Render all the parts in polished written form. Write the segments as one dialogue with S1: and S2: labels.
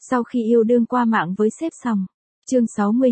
S1: Sau khi yêu đương qua mạng với sếp xong. Chương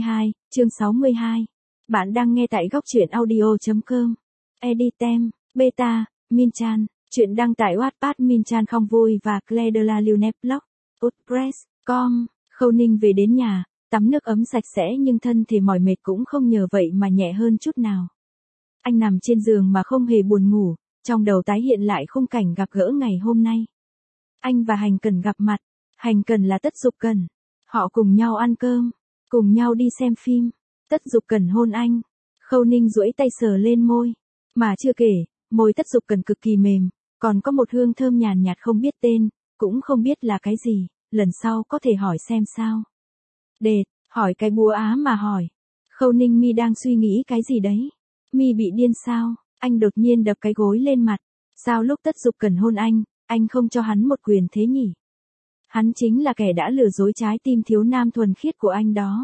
S1: 62. Bạn đang nghe tại góc truyện audio.com. Editem, Beta, Minchan, chuyện đăng tải Wattpad Minchan không vui và Claire de la Lune blog, WordPress.com. Khâu Ninh về đến nhà, tắm nước ấm sạch sẽ nhưng thân thể mỏi mệt cũng không nhờ vậy mà nhẹ hơn chút nào. Anh nằm trên giường mà không hề buồn ngủ, trong đầu tái hiện lại khung cảnh gặp gỡ ngày hôm nay. Anh và Hành Cẩn gặp mặt, Hành Cẩn là Tất Dục Cẩn. Họ cùng nhau ăn cơm, cùng nhau đi xem phim. Tất Dục Cẩn hôn anh. Khâu Ninh duỗi tay sờ lên môi. Mà chưa kể, môi Tất Dục Cẩn cực kỳ mềm, còn có một hương thơm nhàn nhạt không biết tên, cũng không biết là cái gì, lần sau có thể hỏi xem sao. Đệt, hỏi cái búa á mà hỏi. Khâu Ninh mi đang suy nghĩ cái gì đấy. Mi bị điên sao? Anh đột nhiên đập cái gối lên mặt. Sao lúc Tất Dục Cẩn hôn anh không cho hắn một quyền thế nhỉ? Hắn chính là kẻ đã lừa dối trái tim thiếu nam thuần khiết của anh đó.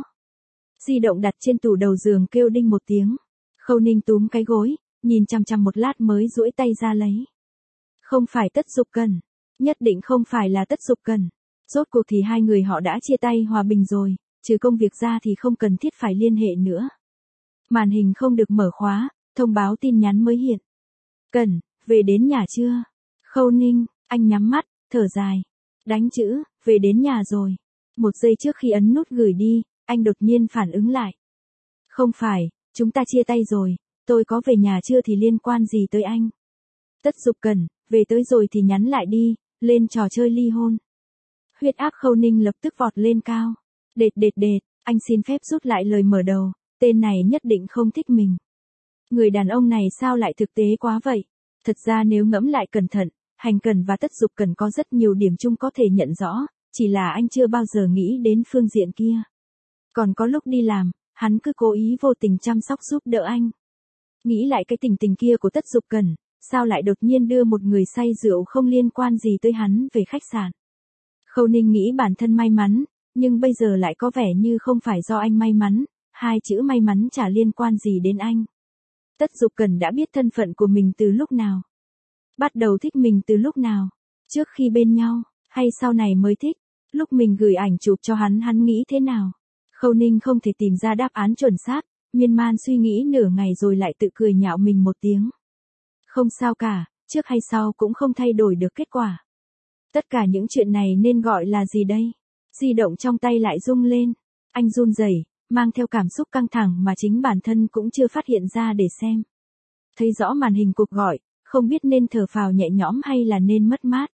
S1: Di động đặt trên tủ đầu giường kêu đinh một tiếng. Khâu Ninh túm cái gối, nhìn chằm chằm một lát mới duỗi tay ra lấy. Không phải Tất Dục Cẩn. Nhất định không phải là Tất Dục Cẩn. Rốt cuộc thì hai người họ đã chia tay hòa bình rồi, trừ công việc ra thì không cần thiết phải liên hệ nữa. Màn hình không được mở khóa, thông báo tin nhắn mới hiện. Cẩn, về đến nhà chưa? Khâu Ninh, anh nhắm mắt, thở dài. Đánh chữ, về đến nhà rồi. Một giây trước khi ấn nút gửi đi, anh đột nhiên phản ứng lại. Không phải, chúng ta chia tay rồi, tôi có về nhà chưa thì liên quan gì tới anh. Tất Dục Cẩn, về tới rồi thì nhắn lại đi, lên trò chơi ly hôn. Huyết áp Khâu Ninh lập tức vọt lên cao. Đệt, anh xin phép rút lại lời mở đầu, tên này nhất định không thích mình. Người đàn ông này sao lại thực tế quá vậy? Thật ra nếu ngẫm lại cẩn thận, Hành Cẩn và Tất Dục Cẩn có rất nhiều điểm chung có thể nhận rõ, chỉ là anh chưa bao giờ nghĩ đến phương diện kia. Còn có lúc đi làm, hắn cứ cố ý vô tình chăm sóc giúp đỡ anh. Nghĩ lại cái tình kia của Tất Dục Cẩn, sao lại đột nhiên đưa một người say rượu không liên quan gì tới hắn về khách sạn. Khâu Ninh nghĩ bản thân may mắn, nhưng bây giờ lại có vẻ như không phải do anh may mắn, hai chữ may mắn chả liên quan gì đến anh. Tất Dục Cẩn đã biết thân phận của mình từ lúc nào? Bắt đầu thích mình từ lúc nào? Trước khi bên nhau, hay sau này mới thích? Lúc mình gửi ảnh chụp cho hắn nghĩ thế nào? Khâu Ninh không thể tìm ra đáp án chuẩn xác, miên man suy nghĩ nửa ngày rồi lại tự cười nhạo mình một tiếng. Không sao cả, trước hay sau cũng không thay đổi được kết quả. Tất cả những chuyện này nên gọi là gì đây? Di động trong tay lại rung lên. Anh run rẩy, mang theo cảm xúc căng thẳng mà chính bản thân cũng chưa phát hiện ra để xem. Thấy rõ màn hình cuộc gọi, không biết nên thở phào nhẹ nhõm hay là nên mất mát.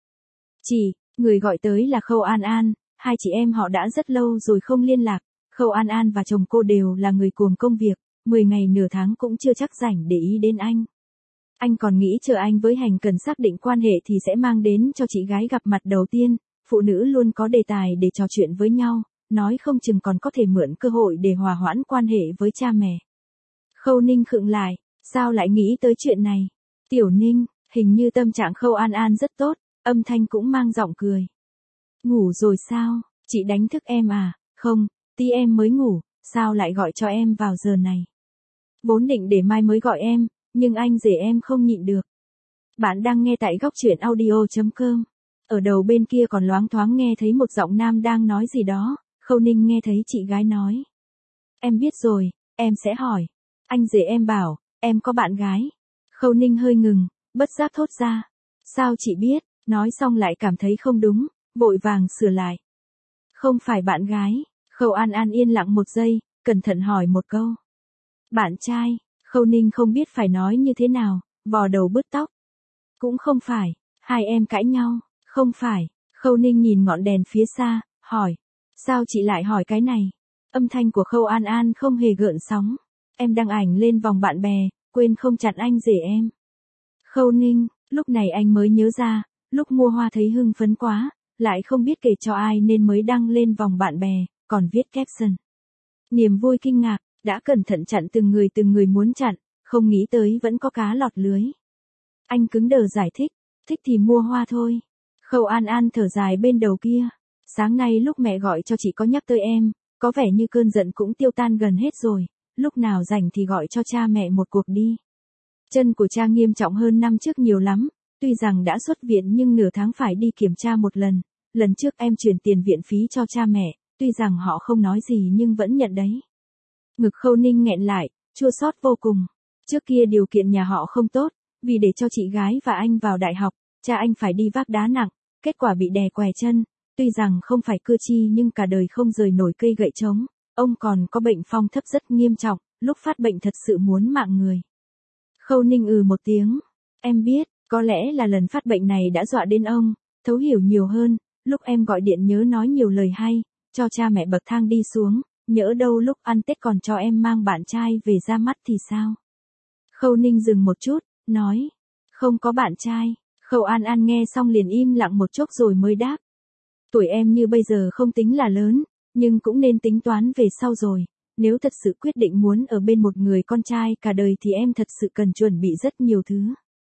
S1: Người gọi tới là Khâu An An, hai chị em họ đã rất lâu rồi không liên lạc. Khâu An An và chồng cô đều là người cuồng công việc, 10 ngày nửa tháng cũng chưa chắc rảnh để ý đến anh. Anh còn nghĩ chờ anh với Hành Cẩn xác định quan hệ thì sẽ mang đến cho chị gái gặp mặt đầu tiên, phụ nữ luôn có đề tài để trò chuyện với nhau, nói không chừng còn có thể mượn cơ hội để hòa hoãn quan hệ với cha mẹ. Khâu Ninh khựng lại, sao lại nghĩ tới chuyện này? Tiểu Ninh, hình như tâm trạng Khâu An An rất tốt, âm thanh cũng mang giọng cười. Ngủ rồi sao, chị đánh thức em à? Không, tí em mới ngủ, sao lại gọi cho em vào giờ này? Vốn định để mai mới gọi em, nhưng anh rể em không nhịn được. Bạn đang nghe tại góc truyện audio.com. Ở đầu bên kia còn loáng thoáng nghe thấy một giọng nam đang nói gì đó, Khâu Ninh nghe thấy chị gái nói. Em biết rồi, em sẽ hỏi. Anh rể em bảo, em có bạn gái. Khâu Ninh hơi ngừng, bất giác thốt ra. Sao chị biết? Nói xong lại cảm thấy không đúng, vội vàng sửa lại. Không phải bạn gái. Khâu An An yên lặng một giây, cẩn thận hỏi một câu. Bạn trai. Khâu Ninh không biết phải nói như thế nào, vò đầu bứt tóc. Cũng không phải, hai em cãi nhau. Không phải. Khâu Ninh nhìn ngọn đèn phía xa, hỏi. Sao chị lại hỏi cái này? Âm thanh của Khâu An An không hề gợn sóng. Em đăng ảnh lên vòng bạn bè, quên không chặn anh rể em. Khâu Ninh, lúc này anh mới nhớ ra, lúc mua hoa thấy hưng phấn quá, lại không biết kể cho ai nên mới đăng lên vòng bạn bè, còn viết caption. Niềm vui kinh ngạc, đã cẩn thận chặn từng người muốn chặn, không nghĩ tới vẫn có cá lọt lưới. Anh cứng đờ giải thích, thích thì mua hoa thôi. Khâu An An thở dài bên đầu kia. Sáng nay lúc mẹ gọi cho chị có nhắc tới em, có vẻ như cơn giận cũng tiêu tan gần hết rồi, lúc nào rảnh thì gọi cho cha mẹ một cuộc đi. Chân của cha nghiêm trọng hơn năm trước nhiều lắm, tuy rằng đã xuất viện nhưng nửa tháng phải đi kiểm tra một lần, lần trước em chuyển tiền viện phí cho cha mẹ, tuy rằng họ không nói gì nhưng vẫn nhận đấy. Ngực Khâu Ninh nghẹn lại, chua xót vô cùng. Trước kia điều kiện nhà họ không tốt, vì để cho chị gái và anh vào đại học, cha anh phải đi vác đá nặng, kết quả bị đè què chân, tuy rằng không phải cưa chi nhưng cả đời không rời nổi cây gậy trống, ông còn có bệnh phong thấp rất nghiêm trọng, lúc phát bệnh thật sự muốn mạng người. Khâu Ninh một tiếng, em biết, có lẽ là lần phát bệnh này đã dọa đến ông, thấu hiểu nhiều hơn, lúc em gọi điện nhớ nói nhiều lời hay, cho cha mẹ bậc thang đi xuống, nhỡ đâu lúc ăn Tết còn cho em mang bạn trai về ra mắt thì sao? Khâu Ninh dừng một chút, nói, không có bạn trai. Khâu An An nghe xong liền im lặng một chốc rồi mới đáp. Tuổi em như bây giờ không tính là lớn, nhưng cũng nên tính toán về sau rồi, nếu thật sự quyết định muốn ở bên một người con trai cả đời thì em thật sự cần chuẩn bị rất nhiều thứ.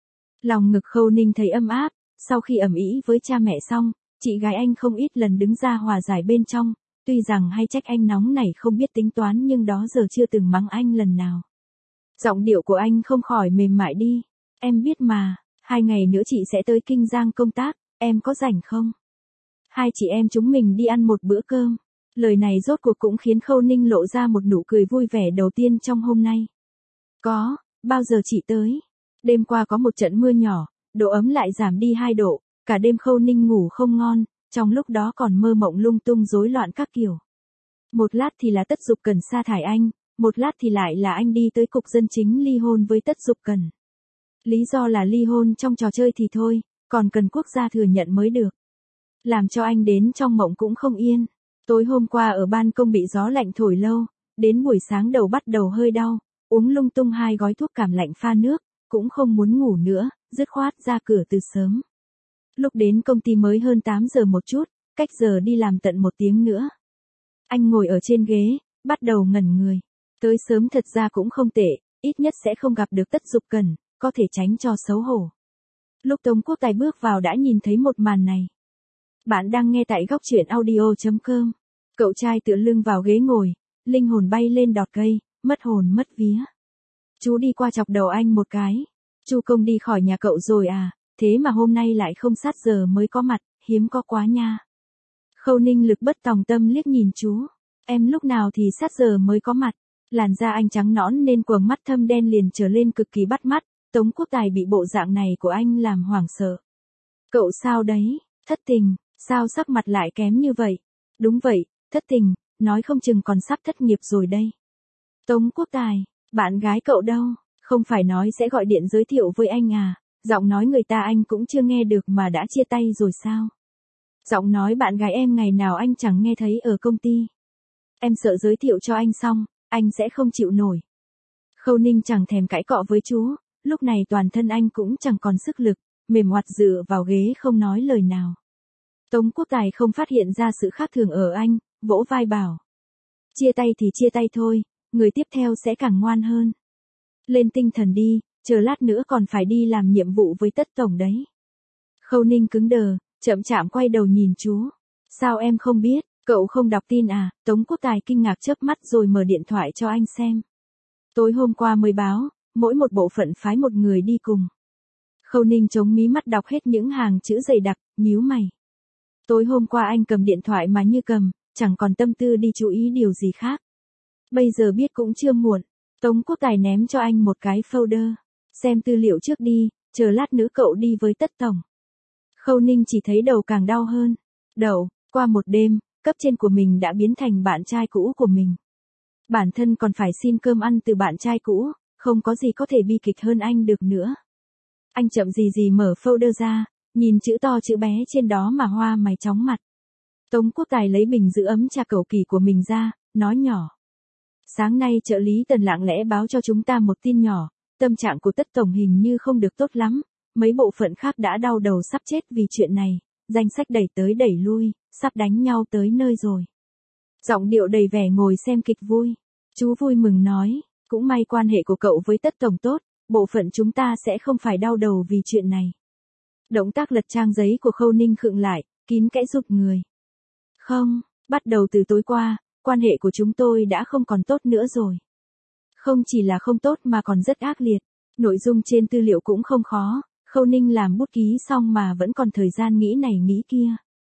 S1: Lòng ngực Khâu Ninh thấy ấm áp, sau khi ầm ĩ với cha mẹ xong, chị gái anh không ít lần đứng ra hòa giải bên trong, tuy rằng hay trách anh nóng nảy không biết tính toán nhưng đó giờ chưa từng mắng anh lần nào. Giọng điệu của anh không khỏi mềm mại đi, em biết mà, 2 ngày nữa chị sẽ tới Kinh Giang công tác, em có rảnh không? Hai chị em chúng mình đi ăn một bữa cơm. Lời này rốt cuộc cũng khiến Khâu Ninh lộ ra một nụ cười vui vẻ đầu tiên trong hôm nay. Có, bao giờ chị tới? Đêm qua có một trận mưa nhỏ, độ ấm lại giảm đi 2 độ, cả đêm Khâu Ninh ngủ không ngon, trong lúc đó còn mơ mộng lung tung rối loạn các kiểu. Một lát thì là Tất Dục Cần sa thải anh, một lát thì lại là anh đi tới cục dân chính ly hôn với Tất Dục Cần. Lý do là ly hôn trong trò chơi thì thôi, còn cần quốc gia thừa nhận mới được. Làm cho anh đến trong mộng cũng không yên. Tối hôm qua ở ban công bị gió lạnh thổi lâu, đến buổi sáng đầu bắt đầu hơi đau, uống lung tung 2 gói thuốc cảm lạnh pha nước, cũng không muốn ngủ nữa, dứt khoát ra cửa từ sớm. Lúc đến công ty mới hơn 8 giờ một chút, cách giờ đi làm tận 1 tiếng nữa. Anh ngồi ở trên ghế, bắt đầu ngẩn người. Tới sớm thật ra cũng không tệ, ít nhất sẽ không gặp được Tất Dục Cần, có thể tránh cho xấu hổ. Lúc Tống Quốc Tài bước vào đã nhìn thấy một màn này. Bạn đang nghe tại góc truyện audio.com. Cậu trai tựa lưng vào ghế ngồi, linh hồn bay lên đọt cây, mất hồn mất vía. Chú đi qua chọc đầu anh một cái. Chu Công đi khỏi nhà cậu rồi à, thế mà hôm nay lại không sát giờ mới có mặt, hiếm có quá nha. Khâu Ninh lực bất tòng tâm liếc nhìn chú. Em lúc nào thì sát giờ mới có mặt. Làn da anh trắng nõn nên quầng mắt thâm đen liền trở lên cực kỳ bắt mắt. Tống Quốc Tài bị bộ dạng này của anh làm hoảng sợ. Cậu sao đấy, thất tình, sao sắc mặt lại kém như vậy? Đúng vậy, thất tình, nói không chừng còn sắp thất nghiệp rồi đây. Tống Quốc Tài, bạn gái cậu đâu, không phải nói sẽ gọi điện giới thiệu với anh à, giọng nói người ta anh cũng chưa nghe được mà đã chia tay rồi sao? Giọng nói bạn gái em ngày nào anh chẳng nghe thấy ở công ty. Em sợ giới thiệu cho anh xong, anh sẽ không chịu nổi. Khâu Ninh chẳng thèm cãi cọ với chú, lúc này toàn thân anh cũng chẳng còn sức lực, mềm oặt dựa vào ghế không nói lời nào. Tống Quốc Tài không phát hiện ra sự khác thường ở anh, vỗ vai bảo. Chia tay thì chia tay thôi, người tiếp theo sẽ càng ngoan hơn. Lên tinh thần đi, chờ lát nữa còn phải đi làm nhiệm vụ với Tất Tổng đấy. Khâu Ninh cứng đờ, chậm chạp quay đầu nhìn chú. Sao em không biết, cậu không đọc tin à? Tống Quốc Tài kinh ngạc chớp mắt rồi mở điện thoại cho anh xem. Tối hôm qua mới báo, mỗi một bộ phận phái một người đi cùng. Khâu Ninh chống mí mắt đọc hết những hàng chữ dày đặc, nhíu mày. Tối hôm qua anh cầm điện thoại mà như cầm, chẳng còn tâm tư đi chú ý điều gì khác. Bây giờ biết cũng chưa muộn. Tống Quốc Tài ném cho anh một cái folder. Xem tư liệu trước đi, chờ lát nữa cậu đi với Tất Tổng. Khâu Ninh chỉ thấy đầu càng đau hơn. Qua một đêm, cấp trên của mình đã biến thành bạn trai cũ của mình. Bản thân còn phải xin cơm ăn từ bạn trai cũ, không có gì có thể bi kịch hơn anh được nữa. Anh chậm gì mở folder ra, nhìn chữ to chữ bé trên đó mà hoa mày chóng mặt. Tống Quốc Tài lấy bình giữ ấm trà cầu kỳ của mình ra, nói nhỏ. Sáng nay trợ lý Tần lặng lẽ báo cho chúng ta một tin nhỏ, tâm trạng của Tất Tổng hình như không được tốt lắm, mấy bộ phận khác đã đau đầu sắp chết vì chuyện này, danh sách đẩy tới đẩy lui, sắp đánh nhau tới nơi rồi. Giọng điệu đầy vẻ ngồi xem kịch vui. Chú vui mừng nói, cũng may quan hệ của cậu với Tất Tổng tốt, bộ phận chúng ta sẽ không phải đau đầu vì chuyện này. Động tác lật trang giấy của Khâu Ninh khựng lại, kín kẽ rụt người. Không, bắt đầu từ tối qua, quan hệ của chúng tôi đã không còn tốt nữa rồi. Không chỉ là không tốt mà còn rất ác liệt. Nội dung trên tư liệu cũng không khó, Khâu Ninh làm bút ký xong mà vẫn còn thời gian nghĩ này nghĩ kia.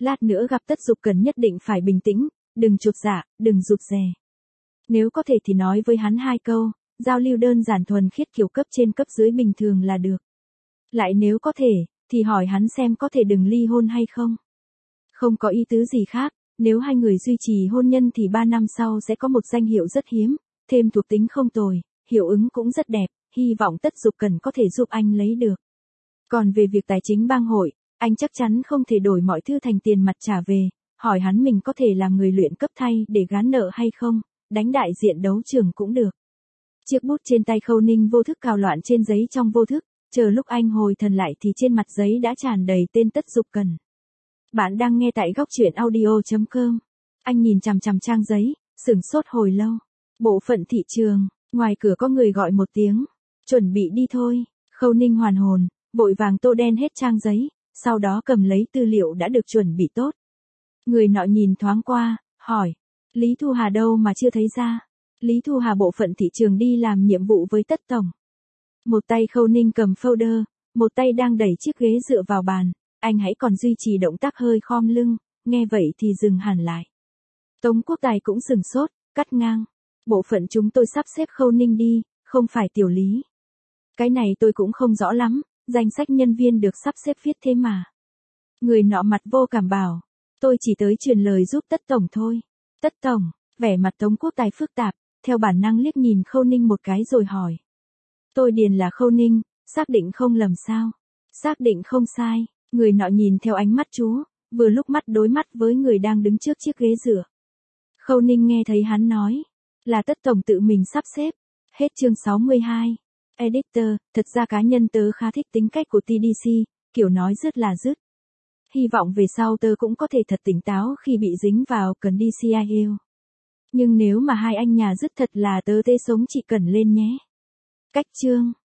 S1: Lát nữa gặp Tất Dục Cần nhất định phải bình tĩnh, đừng chột dạ, đừng rụt rè. Nếu có thể thì nói với hắn 2 câu, giao lưu đơn giản thuần khiết kiểu cấp trên cấp dưới bình thường là được. Lại nếu có thể, thì hỏi hắn xem có thể đừng ly hôn hay không. Không có ý tứ gì khác, nếu hai người duy trì hôn nhân thì 3 năm sau sẽ có một danh hiệu rất hiếm, thêm thuộc tính không tồi, hiệu ứng cũng rất đẹp, hy vọng Tất Dục Cần có thể giúp anh lấy được. Còn về việc tài chính bang hội, anh chắc chắn không thể đổi mọi thứ thành tiền mặt trả về, hỏi hắn mình có thể làm người luyện cấp thay để gán nợ hay không, đánh đại diện đấu trường cũng được. Chiếc bút trên tay Khâu Ninh vô thức cào loạn trên giấy trong vô thức, chờ lúc anh hồi thần lại thì trên mặt giấy đã tràn đầy tên Tất Dục Cần. Bạn đang nghe tại góc truyện audio.com. Anh nhìn chằm chằm trang giấy, sửng sốt hồi lâu. Bộ phận thị trường, ngoài cửa có người gọi một tiếng. Chuẩn bị đi thôi. Khâu Ninh hoàn hồn, vội vàng tô đen hết trang giấy, sau đó cầm lấy tư liệu đã được chuẩn bị tốt. Người nọ nhìn thoáng qua, hỏi. Lý Thu Hà đâu mà chưa thấy ra? Lý Thu Hà bộ phận thị trường đi làm nhiệm vụ với Tất Tổng. Một tay Khâu Ninh cầm folder, một tay đang đẩy chiếc ghế dựa vào bàn. Anh hãy còn duy trì động tác hơi khom lưng, nghe vậy thì dừng hẳn lại. Tống Quốc Tài cũng sừng sốt, cắt ngang. Bộ phận chúng tôi sắp xếp Khâu Ninh đi, không phải Tiểu Lý. Cái này tôi cũng không rõ lắm, danh sách nhân viên được sắp xếp viết thế mà. Người nọ mặt vô cảm bảo, tôi chỉ tới truyền lời giúp Tất Tổng thôi. Tất Tổng, vẻ mặt Tống Quốc Tài phức tạp, theo bản năng liếc nhìn Khâu Ninh một cái rồi hỏi. Tôi điền là Khâu Ninh, xác định không lầm sao? Xác định không sai. Người nọ nhìn theo ánh mắt chú, vừa lúc mắt đối mắt với người đang đứng trước chiếc ghế dựa. Khâu Ninh nghe thấy hắn nói, là Tất Tổng tự mình sắp xếp. Hết chương 62. Editor, thật ra cá nhân tớ khá thích tính cách của TDC, kiểu nói dứt là dứt. Hy vọng về sau tớ cũng có thể thật tỉnh táo khi bị dính vào cần DCIL. Nhưng nếu mà hai anh nhà dứt thật là tớ thế sống chị Cần lên nhé. Cách chương